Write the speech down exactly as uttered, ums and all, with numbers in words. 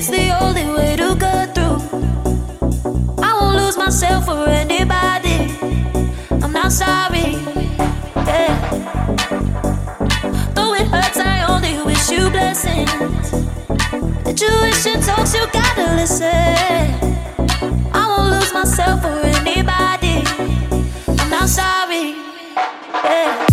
it's the only way to get through. I won't lose myself for anybody. I'm not sorry, yeah. Though it hurts, I only wish you blessings. Intuition talks, you gotta listen. I won't lose myself for anybody. I'm not sorry, yeah.